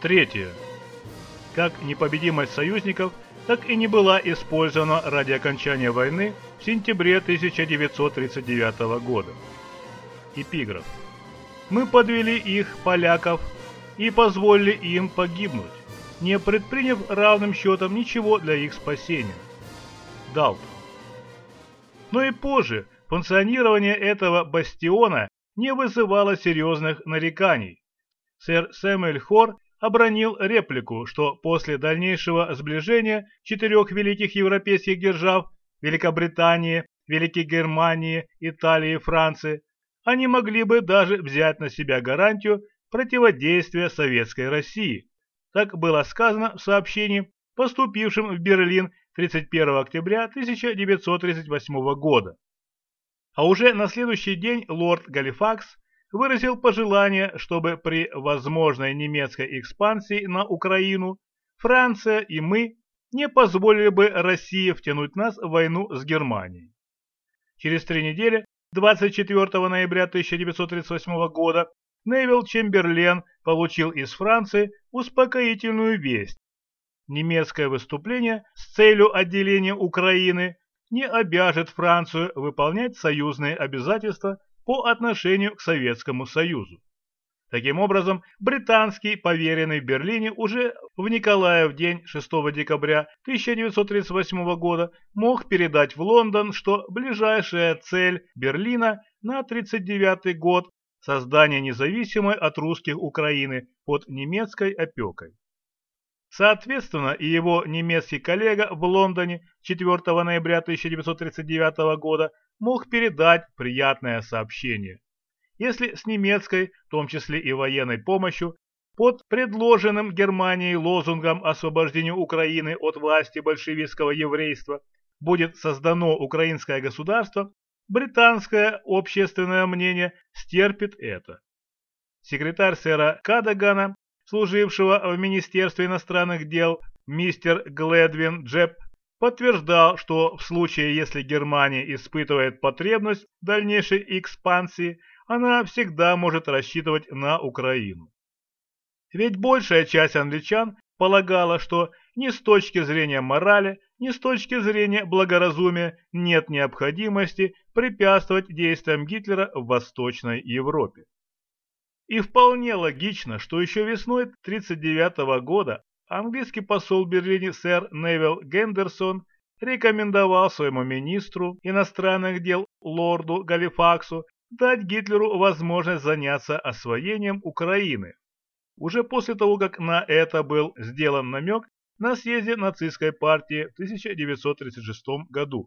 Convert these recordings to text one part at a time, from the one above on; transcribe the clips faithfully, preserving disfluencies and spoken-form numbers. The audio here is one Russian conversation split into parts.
Третье. Как непобедимость союзников, так и не была использована ради окончания войны в сентябре тысяча девятьсот тридцать девятого года. Эпиграф. Мы подвели их, поляков, и позволили им погибнуть, не предприняв равным счетом ничего для их спасения. Далтон. Но и позже функционирование этого бастиона не вызывало серьезных нареканий. Сэр Сэмюэль Хорр обронил реплику, что после дальнейшего сближения четырех великих европейских держав Великобритании, Великой Германии, Италии и Франции они могли бы даже взять на себя гарантию противодействия Советской России. Так было сказано в сообщении, поступившем в Берлин тридцать первого октября тысяча девятьсот тридцать восьмого года. А уже на следующий день лорд Галифакс выразил пожелание, чтобы при возможной немецкой экспансии на Украину Франция и мы не позволили бы России втянуть нас в войну с Германией. Через три недели, двадцать четвёртого ноября тысяча девятьсот тридцать восьмого года, Невилл Чемберлен получил из Франции успокоительную весть. Немецкое выступление с целью отделения Украины не обяжет Францию выполнять союзные обязательства по отношению к Советскому Союзу. Таким образом, британский поверенный в Берлине уже в Николаев день шестого декабря тысяча девятьсот тридцать восьмого года мог передать в Лондон, что ближайшая цель Берлина на тридцать девятый год – создание независимой от русских Украины под немецкой опекой. Соответственно, и его немецкий коллега в Лондоне четвёртого ноября тысяча девятьсот тридцать девятого года мог передать приятное сообщение. Если с немецкой, в том числе и военной помощью, под предложенным Германией лозунгом освобождения Украины от власти большевистского еврейства будет создано украинское государство, британское общественное мнение стерпит это. Секретарь сэра Кадагана, служившего в Министерстве иностранных дел, мистер Глэдвин Джеб, подтверждал, что в случае, если Германия испытывает потребность в дальнейшей экспансии, она всегда может рассчитывать на Украину. Ведь большая часть англичан полагала, что ни с точки зрения морали, ни с точки зрения благоразумия нет необходимости препятствовать действиям Гитлера в Восточной Европе. И вполне логично, что еще весной тысяча девятьсот тридцать девятого года английский посол в Берлине сэр Невилл Гендерсон рекомендовал своему министру иностранных дел лорду Галифаксу дать Гитлеру возможность заняться освоением Украины, уже после того, как на это был сделан намек на съезде нацистской партии в тысяча девятьсот тридцать шестом году.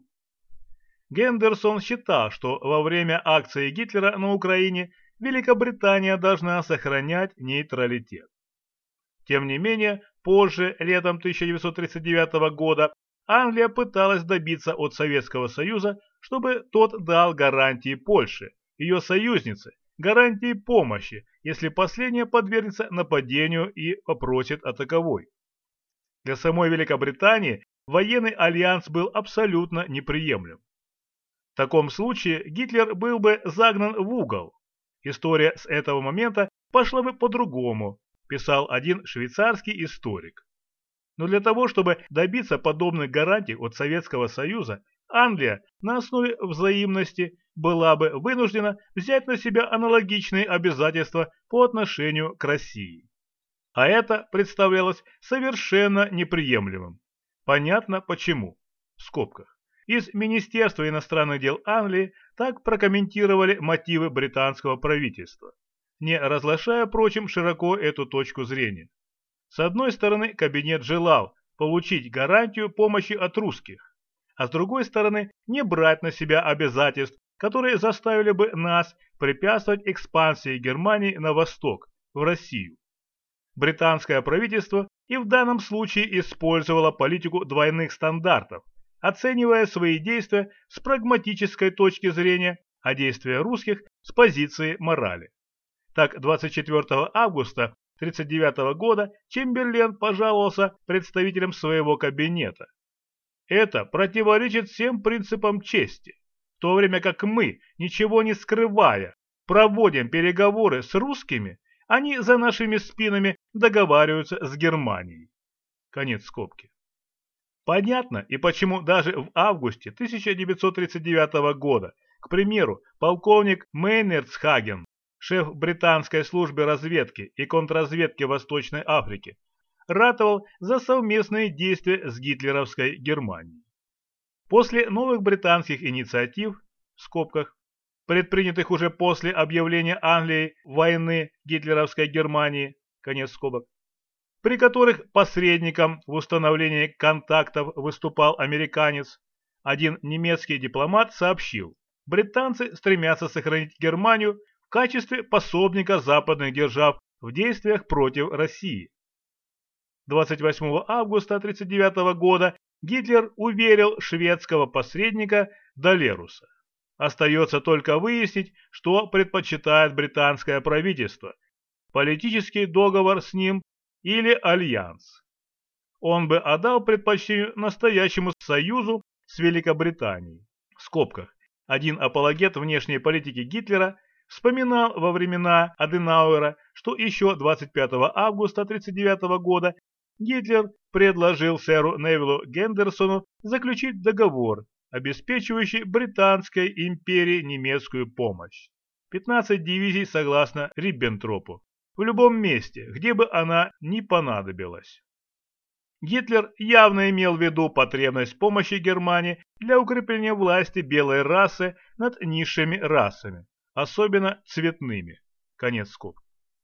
Гендерсон считал, что во время акции Гитлера на Украине Великобритания должна сохранять нейтралитет. Тем не менее, позже, летом тысяча девятьсот тридцать девятого года, Англия пыталась добиться от Советского Союза, чтобы тот дал гарантии Польше, ее союзнице, гарантии помощи, если последняя подвергнется нападению и попросит о таковой. Для самой Великобритании военный альянс был абсолютно неприемлем. В таком случае Гитлер был бы загнан в угол. История с этого момента пошла бы по-другому, писал один швейцарский историк. Но для того, чтобы добиться подобных гарантий от Советского Союза, Англия на основе взаимности была бы вынуждена взять на себя аналогичные обязательства по отношению к России. А это представлялось совершенно неприемлемым. Понятно почему. В скобках. Из Министерства иностранных дел Англии так прокомментировали мотивы британского правительства, не разглашая, впрочем, широко эту точку зрения. С одной стороны, кабинет желал получить гарантию помощи от русских, а с другой стороны, не брать на себя обязательств, которые заставили бы нас препятствовать экспансии Германии на восток, в Россию. Британское правительство и в данном случае использовало политику двойных стандартов, оценивая свои действия с прагматической точки зрения, а действия русских с позиции морали. Так, двадцать четвёртого августа тысяча девятьсот тридцать девятого года Чемберлен пожаловался представителям своего кабинета. Это противоречит всем принципам чести, в то время как мы, ничего не скрывая, проводим переговоры с русскими, они за нашими спинами договариваются с Германией. Конец скобки. Понятно, и почему даже в августе тысяча девятьсот тридцать девятого года, к примеру, полковник Мейнерцхаген, шеф британской службы разведки и контрразведки Восточной Африки, ратовал за совместные действия с гитлеровской Германией. После новых британских инициатив, в скобках, предпринятых уже после объявления Англией войны гитлеровской Германии, конец скобок, при которых посредником в установлении контактов выступал американец, один немецкий дипломат сообщил, британцы стремятся сохранить Германию в качестве пособника западных держав в действиях против России. двадцать восьмого августа тысяча девятьсот тридцать девятого года Гитлер уверил шведского посредника Далеруса. Остается только выяснить, что предпочитает британское правительство – политический договор с ним или альянс. Он бы отдал предпочтение настоящему союзу с Великобританией. В скобках. Один апологет внешней политики Гитлера вспоминал во времена Аденауэра, что еще двадцать пятого августа тысяча девятьсот тридцать девятого года Гитлер предложил сэру Невиллу Гендерсону заключить договор, обеспечивающий Британской империи немецкую помощь. пятнадцать дивизий согласно Риббентропу, в любом месте, где бы она ни понадобилась. Гитлер явно имел в виду потребность помощи Германии для укрепления власти белой расы над низшими расами, особенно цветными. Конец скобок.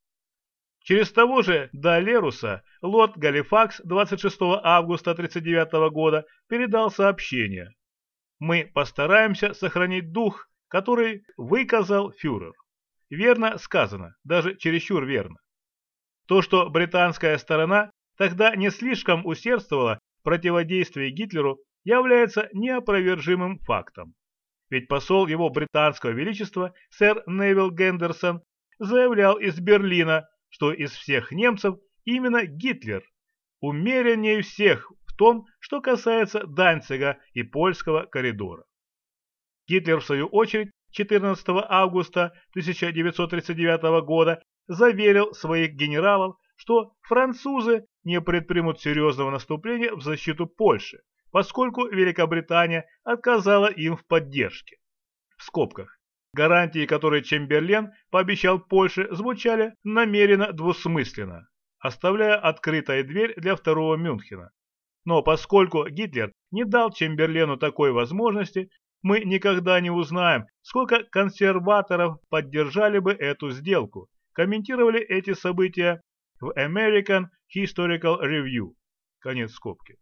Через того же Далеруса лорд Галифакс двадцать шестого августа тысяча девятьсот тридцать девятого года передал сообщение: «Мы постараемся сохранить дух, который выказал фюрер». Верно сказано, даже чересчур верно. То, что британская сторона тогда не слишком усердствовала в противодействии Гитлеру, является неопровержимым фактом. Ведь посол его британского величества сэр Невилл Гендерсон заявлял из Берлина, что из всех немцев именно Гитлер умереннее всех в том, что касается Данцига и польского коридора. Гитлер, в свою очередь, четырнадцатого августа тысяча девятьсот тридцать девятого года заверил своих генералов, что французы не предпримут серьезного наступления в защиту Польши, поскольку Великобритания отказала им в поддержке. В скобках. Гарантии, которые Чемберлен пообещал Польше, звучали намеренно двусмысленно, оставляя открытой дверь для второго Мюнхена. Но поскольку Гитлер не дал Чемберлену такой возможности, мы никогда не узнаем, сколько консерваторов поддержали бы эту сделку, комментировали эти события в American Historical Review. Конец скобки.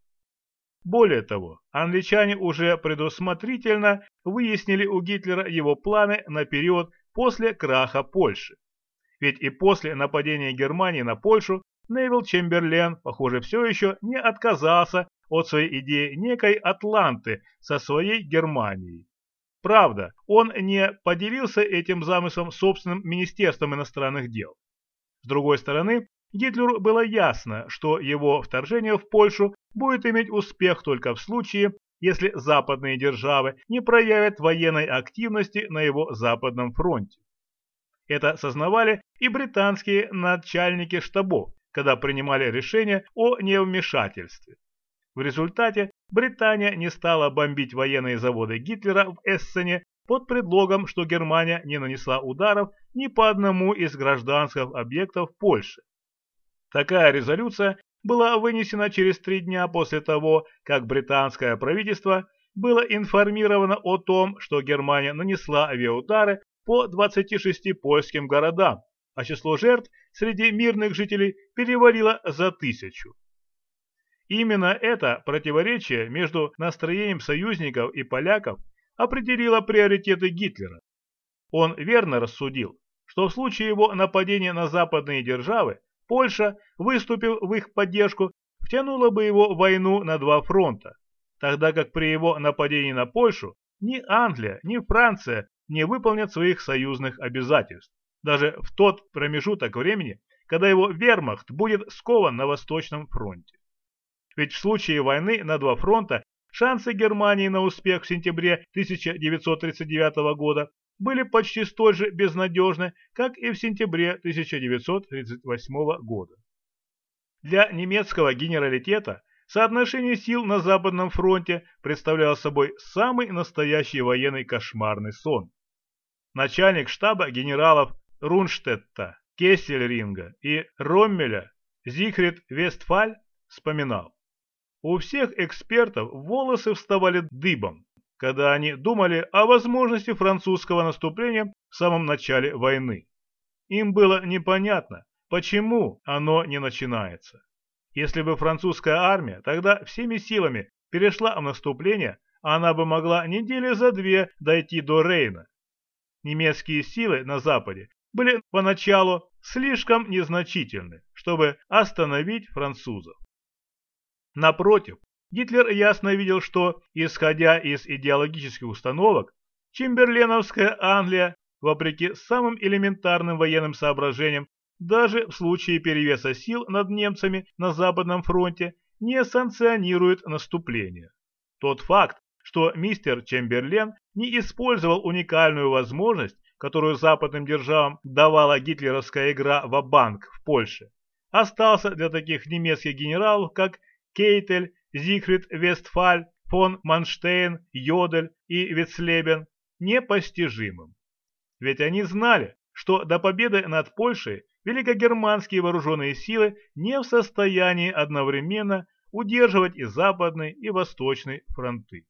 Более того, англичане уже предусмотрительно выяснили у Гитлера его планы на период после краха Польши. Ведь и после нападения Германии на Польшу Невилл Чемберлен, похоже, все еще не отказался от своей идеи некой Атланты со своей Германией. Правда, он не поделился этим замыслом собственным Министерством иностранных дел. С другой стороны, Гитлеру было ясно, что его вторжение в Польшу будет иметь успех только в случае, если западные державы не проявят военной активности на его западном фронте. Это сознавали и британские начальники штабов, когда принимали решение о невмешательстве. В результате Британия не стала бомбить военные заводы Гитлера в Эссене под предлогом, что Германия не нанесла ударов ни по одному из гражданских объектов Польши. Такая резолюция была вынесена через три дня после того, как британское правительство было информировано о том, что Германия нанесла авиаудары по двадцати шести польским городам, а число жертв среди мирных жителей перевалило за тысячу. Именно это противоречие между настроением союзников и поляков определило приоритеты Гитлера. Он верно рассудил, что в случае его нападения на западные державы, Польша, выступив в их поддержку, втянула бы его в войну на два фронта, тогда как при его нападении на Польшу ни Англия, ни Франция не выполнят своих союзных обязательств, даже в тот промежуток времени, когда его вермахт будет скован на Восточном фронте. Ведь в случае войны на два фронта шансы Германии на успех в сентябре тысяча девятьсот тридцать девятого года были почти столь же безнадежны, как и в сентябре тысяча девятьсот тридцать восьмого года. Для немецкого генералитета соотношение сил на Западном фронте представляло собой самый настоящий военный кошмарный сон. Начальник штаба генералов Рунштетта, Кессельринга и Роммеля Зигфрид Вестфаль вспоминал: «У всех экспертов волосы вставали дыбом, когда они думали о возможности французского наступления в самом начале войны. Им было непонятно, почему оно не начинается. Если бы французская армия тогда всеми силами перешла в наступление, она бы могла недели за две дойти до Рейна. Немецкие силы на Западе были поначалу слишком незначительны, чтобы остановить французов. Напротив, Гитлер ясно видел, что, исходя из идеологических установок, чемберленовская Англия, вопреки самым элементарным военным соображениям, даже в случае перевеса сил над немцами на Западном фронте, не санкционирует наступление. Тот факт, что мистер Чемберлен не использовал уникальную возможность, которую западным державам давала гитлеровская игра ва-банк в Польше, остался для таких немецких генералов, как Кейтель, Зигфрид Вестфаль, фон Манштейн, Йодель и Вицлебен, непостижимым. Ведь они знали, что до победы над Польшей великогерманские вооруженные силы не в состоянии одновременно удерживать и Западный, и Восточный фронты.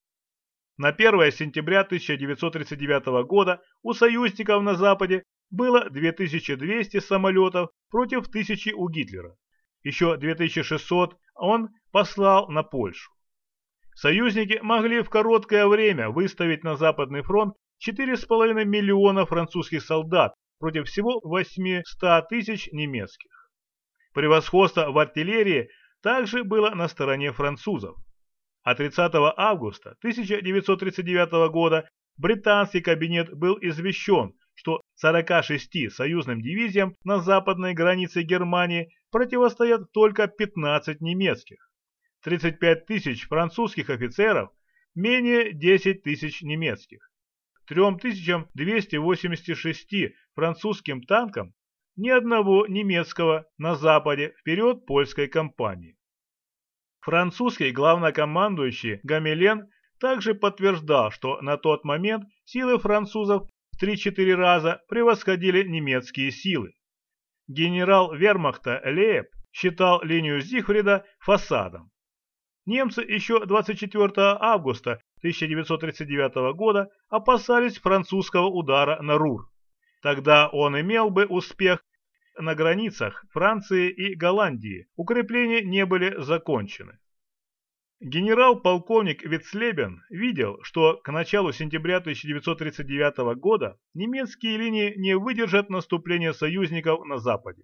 На первое сентября тысяча девятьсот тридцать девятого года у союзников на Западе было две тысячи двести самолетов против тысячи у Гитлера. Еще две тысячи шестьсот он послал на Польшу. Союзники могли в короткое время выставить на Западный фронт четыре с половиной миллиона французских солдат против всего восьмисот тысяч немецких. Превосходство в артиллерии также было на стороне французов. А тридцатого августа тысяча девятьсот тридцать девятого года британский кабинет был извещен, что сорока шести союзным дивизиям на западной границе Германии противостоят только пятнадцать немецких, тридцать пять тысяч французских офицеров, менее десять тысяч немецких, трём тысячам двумстам восьмидесяти шести французским танкам, ни одного немецкого на западе вперед польской кампании. Французский главнокомандующий Гамилен также подтверждал, что на тот момент силы французов в три-четыре раза превосходили немецкие силы. Генерал вермахта Лейб считал линию Зигфрида фасадом. Немцы еще двадцать четвёртого августа тысяча девятьсот тридцать девятого года опасались французского удара на Рур. Тогда он имел бы успех. На границах Франции и Голландии укрепления не были закончены. Генерал-полковник Вицлебен видел, что к началу сентября тысяча девятьсот тридцать девятого года немецкие линии не выдержат наступления союзников на Западе.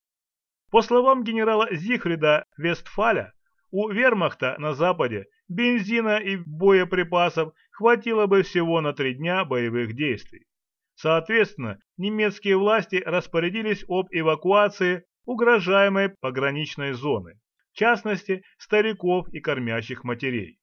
По словам генерала Зигфрида Вестфаля, у вермахта на Западе бензина и боеприпасов хватило бы всего на три дня боевых действий. Соответственно, немецкие власти распорядились об эвакуации угрожаемой пограничной зоны, в частности, стариков и кормящих матерей.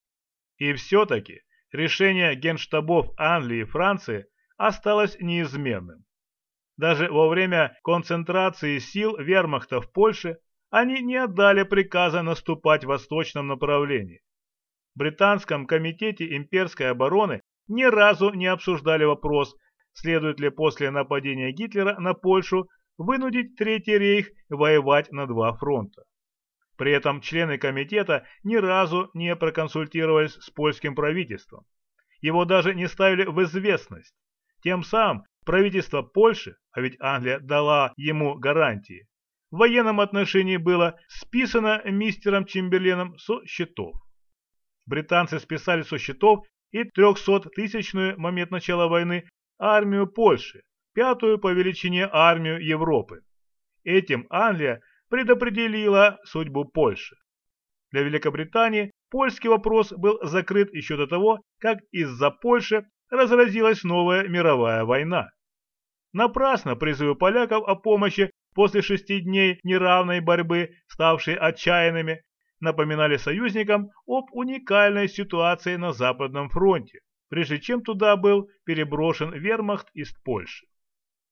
И все-таки решение генштабов Англии и Франции осталось неизменным. Даже во время концентрации сил вермахта в Польше они не отдали приказа наступать в восточном направлении. В Британском комитете имперской обороны ни разу не обсуждали вопрос, следует ли после нападения Гитлера на Польшу вынудить Третий рейх воевать на два фронта. При этом члены комитета ни разу не проконсультировались с польским правительством. Его даже не ставили в известность. Тем самым правительство Польши, а ведь Англия дала ему гарантии, в военном отношении было списано мистером Чемберленом со счетов. Британцы списали со счетов и трехсоттысячную в момент начала войны армию Польши, пятую по величине армию Европы. Этим Англия предопределила судьбу Польши. Для Великобритании польский вопрос был закрыт еще до того, как из-за Польши разразилась новая мировая война. Напрасно призывы поляков о помощи после шести дней неравной борьбы, ставшей отчаянными, напоминали союзникам об уникальной ситуации на Западном фронте, прежде чем туда был переброшен вермахт из Польши.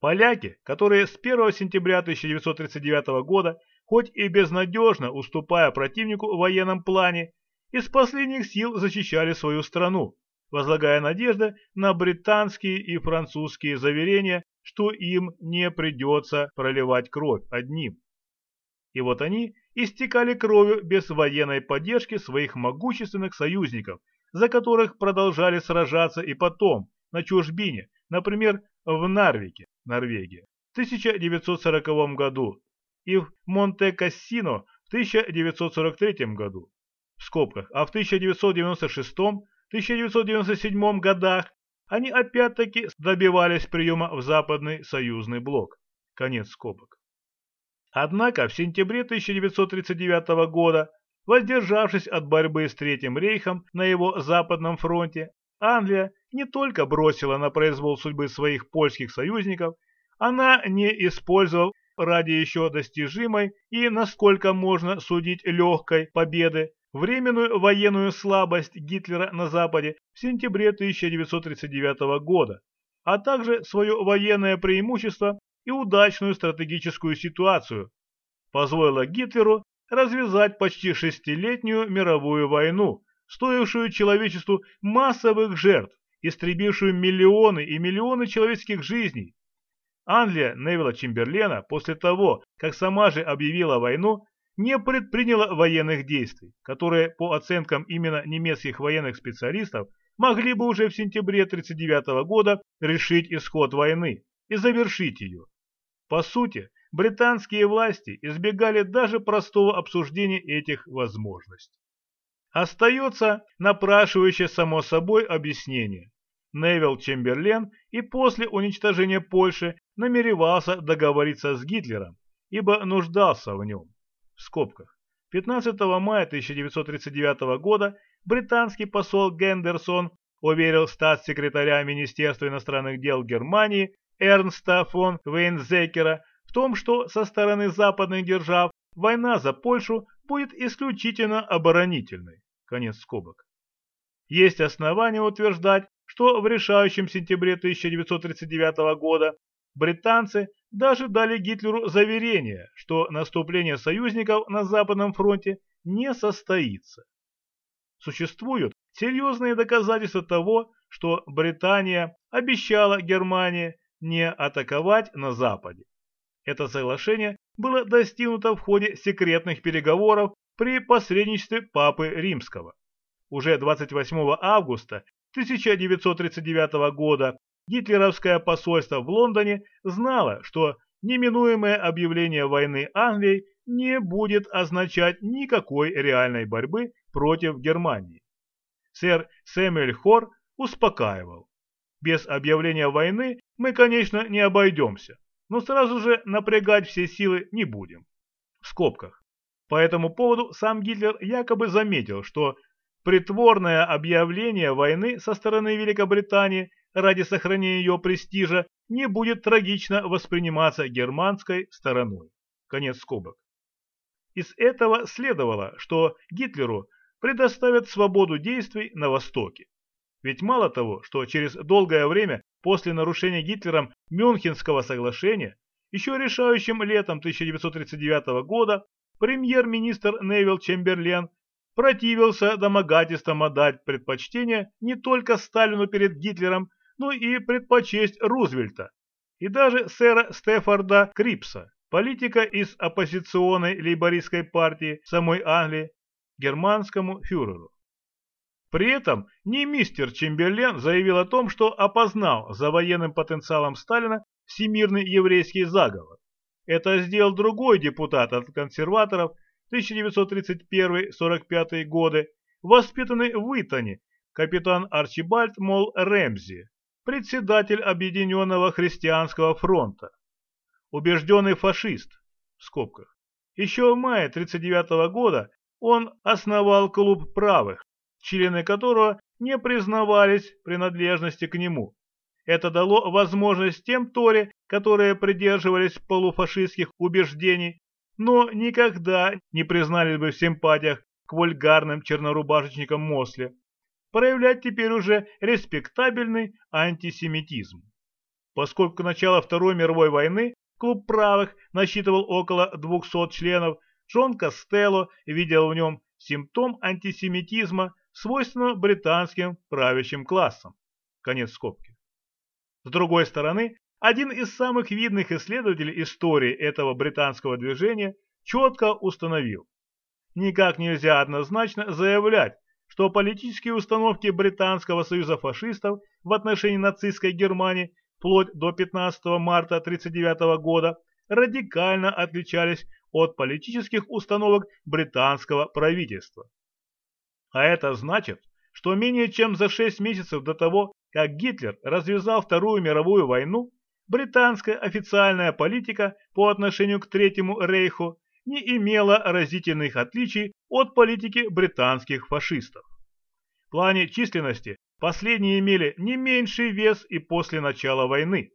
Поляки, которые с первого сентября тысяча девятьсот тридцать девятого года, хоть и безнадежно уступая противнику в военном плане, из последних сил защищали свою страну, возлагая надежды на британские и французские заверения, что им не придется проливать кровь одним. И вот они истекали кровью без военной поддержки своих могущественных союзников, за которых продолжали сражаться и потом, на чужбине, например, в Нарвике, Норвегия, в тысяча девятьсот сороковом году и в Монте-Кассино в тысяча девятьсот сорок третьем году, в скобках, а в тысяча девятьсот девяносто шестом — тысяча девятьсот девяносто седьмом годах они опять-таки добивались приема в Западный союзный блок. Конец скобок. Однако в сентябре тысяча девятьсот тридцать девятого года, воздержавшись от борьбы с Третьим рейхом на его Западном фронте, Англия не только бросила на произвол судьбы своих польских союзников, она не использовала ради еще достижимой и, насколько можно судить, легкой победы, временную военную слабость Гитлера на Западе в сентябре тысяча девятьсот тридцать девятого года, а также свое военное преимущество и удачную стратегическую ситуацию, позволило Гитлеру развязать почти шестилетнюю мировую войну, стоившую человечеству массовых жертв, истребившую миллионы и миллионы человеческих жизней. Англия Невилла Чемберлена после того, как сама же объявила войну, не предприняла военных действий, которые, по оценкам именно немецких военных специалистов, могли бы уже в сентябре тысяча девятьсот тридцать девятого года решить исход войны и завершить ее. По сути, британские власти избегали даже простого обсуждения этих возможностей. Остается напрашивающее само собой объяснение. Невилл Чемберлен и после уничтожения Польши намеревался договориться с Гитлером, ибо нуждался в нем. В скобках. пятнадцатого мая тысяча девятьсот тридцать девятого года британский посол Гендерсон уверил статс-секретаря Министерства иностранных дел Германии Эрнста фон Вейнзекера в том, что со стороны западных держав война за Польшу будет исключительно оборонительной. Конец скобок. Есть основания утверждать, что в решающем сентябре тысяча девятьсот тридцать девятого года британцы даже дали Гитлеру заверение, что наступление союзников на Западном фронте не состоится. Существуют серьезные доказательства того, что Британия обещала Германии не атаковать на Западе. Это соглашение было достигнуто в ходе секретных переговоров при посредничестве Папы Римского. Уже двадцать восьмого августа тысяча девятьсот тридцать девятого года гитлеровское посольство в Лондоне знало, что неминуемое объявление войны Англии не будет означать никакой реальной борьбы против Германии. Сэр Сэмюэль Хор успокаивал: без объявления войны мы, конечно, не обойдемся, но сразу же напрягать все силы не будем. В скобках. По этому поводу сам Гитлер якобы заметил, что притворное объявление войны со стороны Великобритании ради сохранения ее престижа не будет трагично восприниматься германской стороной. Конец скобок. Из этого следовало, что Гитлеру предоставят свободу действий на Востоке. Ведь мало того, что через долгое время после нарушения Гитлером Мюнхенского соглашения, еще решающим летом тысяча девятьсот тридцать девятого года, премьер-министр Невилл Чемберлен противился домогательствам отдать предпочтение не только Сталину перед Гитлером, но и предпочесть Рузвельта и даже сэра Стефорда Крипса, политика из оппозиционной лейбористской партии самой Англии, германскому фюреру. При этом не мистер Чемберлен заявил о том, что опознал за военным потенциалом Сталина всемирный еврейский заговор. Это сделал другой депутат от консерваторов тысяча девятьсот тридцать первый — сорок пятый годы, воспитанный в Итоне, капитан Арчибальд Молл Рэмзи, председатель Объединенного христианского фронта, убежденный фашист, в скобках. Еще в мае тридцать девятого года он основал клуб правых, члены которого не признавались принадлежности к нему. Это дало возможность тем Тори, которые придерживались полуфашистских убеждений, но никогда не признались бы в симпатиях к вульгарным чернорубашечникам Мосли, проявлять теперь уже респектабельный антисемитизм. Поскольку к началу Второй мировой войны клуб правых насчитывал около двухсот членов, Джон Костелло видел в нем симптом антисемитизма, свойственного британским правящим классам. Конец скобки. С другой стороны, один из самых видных исследователей истории этого британского движения четко установил: никак нельзя однозначно заявлять, что политические установки Британского союза фашистов в отношении нацистской Германии вплоть до пятнадцатого марта тысяча девятьсот тридцать девятого года радикально отличались от политических установок британского правительства. А это значит, что менее чем за шесть месяцев до того, как Гитлер развязал Вторую мировую войну, британская официальная политика по отношению к Третьему рейху не имела разительных отличий от политики британских фашистов. В плане численности последние имели не меньший вес и после начала войны.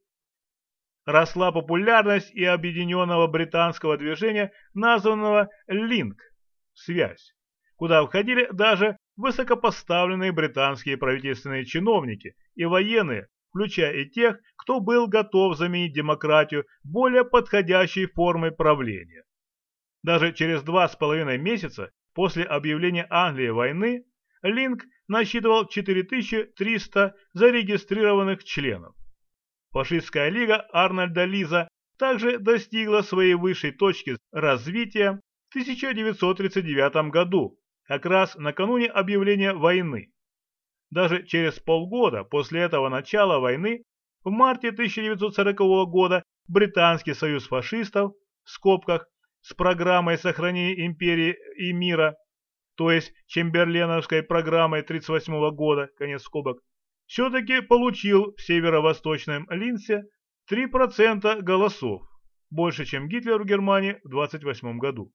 Росла популярность и объединенного британского движения, названного «Линк» – «Связь», куда входили даже высокопоставленные британские правительственные чиновники и военные, включая и тех, кто был готов заменить демократию более подходящей формой правления. Даже через два с половиной месяца после объявления Англии войны Линк насчитывал четыре тысячи триста зарегистрированных членов. Фашистская лига Арнольда Лиза также достигла своей высшей точки развития в тысяча девятьсот тридцать девятом году, как раз накануне объявления войны. Даже через полгода после этого начала войны, в марте тысяча девятьсот сорокового года, Британский союз фашистов, в скобках, с программой сохранения империи и мира, то есть Чемберленовской программой тридцать восьмого года, конец скобок, все-таки получил в северо-восточном Линсе три процента голосов, больше, чем Гитлер в Германии в двадцать восьмом году.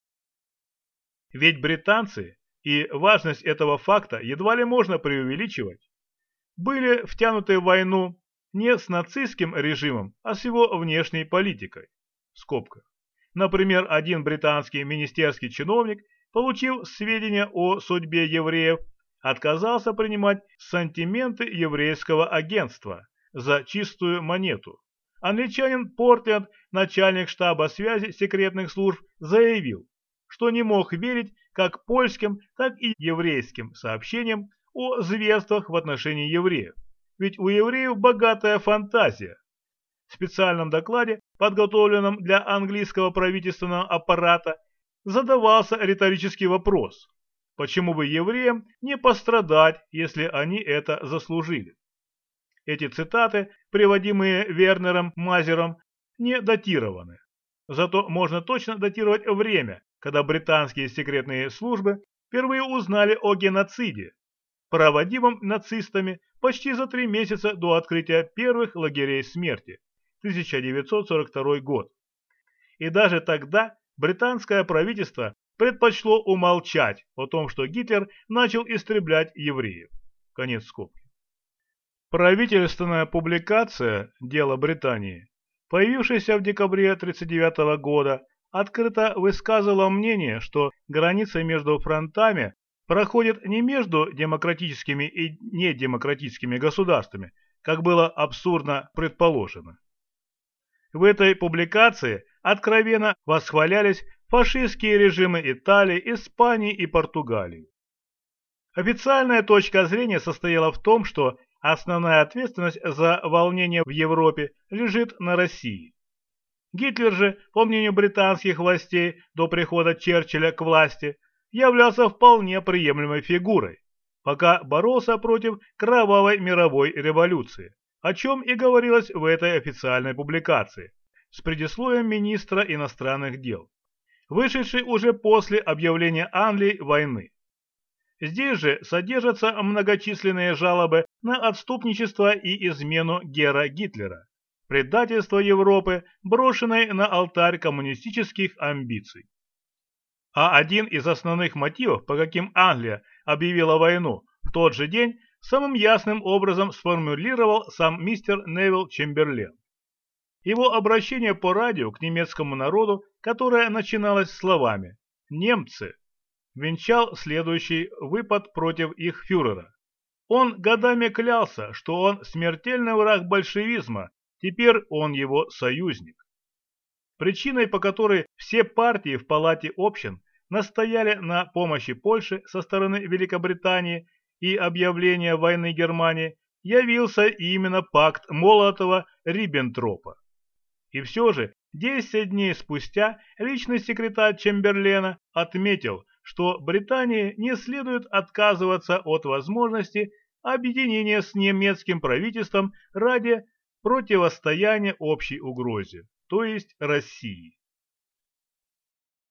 Ведь британцы, и важность этого факта едва ли можно преувеличивать, были втянуты в войну не с нацистским режимом, а с его внешней политикой, в скобках. Например, один британский министерский чиновник, получив сведения о судьбе евреев, отказался принимать сантименты еврейского агентства за чистую монету. Англичанин Портленд, начальник штаба связи секретных служб, заявил, что не мог верить как польским, так и еврейским сообщениям о зверствах в отношении евреев. Ведь у евреев богатая фантазия. В специальном докладе, подготовленном для английского правительственного аппарата, задавался риторический вопрос: почему бы евреям не пострадать, если они это заслужили? Эти цитаты, приводимые Вернером Мазером, не датированы. Зато можно точно датировать время, когда британские секретные службы впервые узнали о геноциде, проводимом нацистами почти за три месяца до открытия первых лагерей смерти, тысяча девятьсот сорок второй год. И даже тогда британское правительство предпочло умолчать о том, что Гитлер начал истреблять евреев. Конец скобки. Правительственная публикация «Дело Британии», появившаяся в декабре тысяча девятьсот тридцать девятого года, открыто высказывала мнение, что граница между фронтами проходит не между демократическими и недемократическими государствами, как было абсурдно предположено. В этой публикации откровенно восхвалялись фашистские режимы Италии, Испании и Португалии. Официальная точка зрения состояла в том, что основная ответственность за волнения в Европе лежит на России. Гитлер же, по мнению британских властей до прихода Черчилля к власти, являлся вполне приемлемой фигурой, пока боролся против кровавой мировой революции, о чем и говорилось в этой официальной публикации, с предисловием министра иностранных дел, вышедшей уже после объявления Англии войны. Здесь же содержатся многочисленные жалобы на отступничество и измену Гера Гитлера, предательство Европы, брошенной на алтарь коммунистических амбиций. А один из основных мотивов, по каким Англия объявила войну в тот же день, самым ясным образом сформулировал сам мистер Невилл Чемберлен. Его обращение по радио к немецкому народу, которое начиналось словами «немцы», венчал следующий выпад против их фюрера. Он годами клялся, что он смертельный враг большевизма, теперь он его союзник. Причиной, по которой все партии в Палате общин настояли на помощи Польши со стороны Великобритании и объявления войны Германии, явился именно пакт Молотова-Риббентропа. И все же, десять дней спустя личный секретарь Чемберлена отметил, что Британии не следует отказываться от возможности объединения с немецким правительством ради противостояния общей угрозе, то есть России.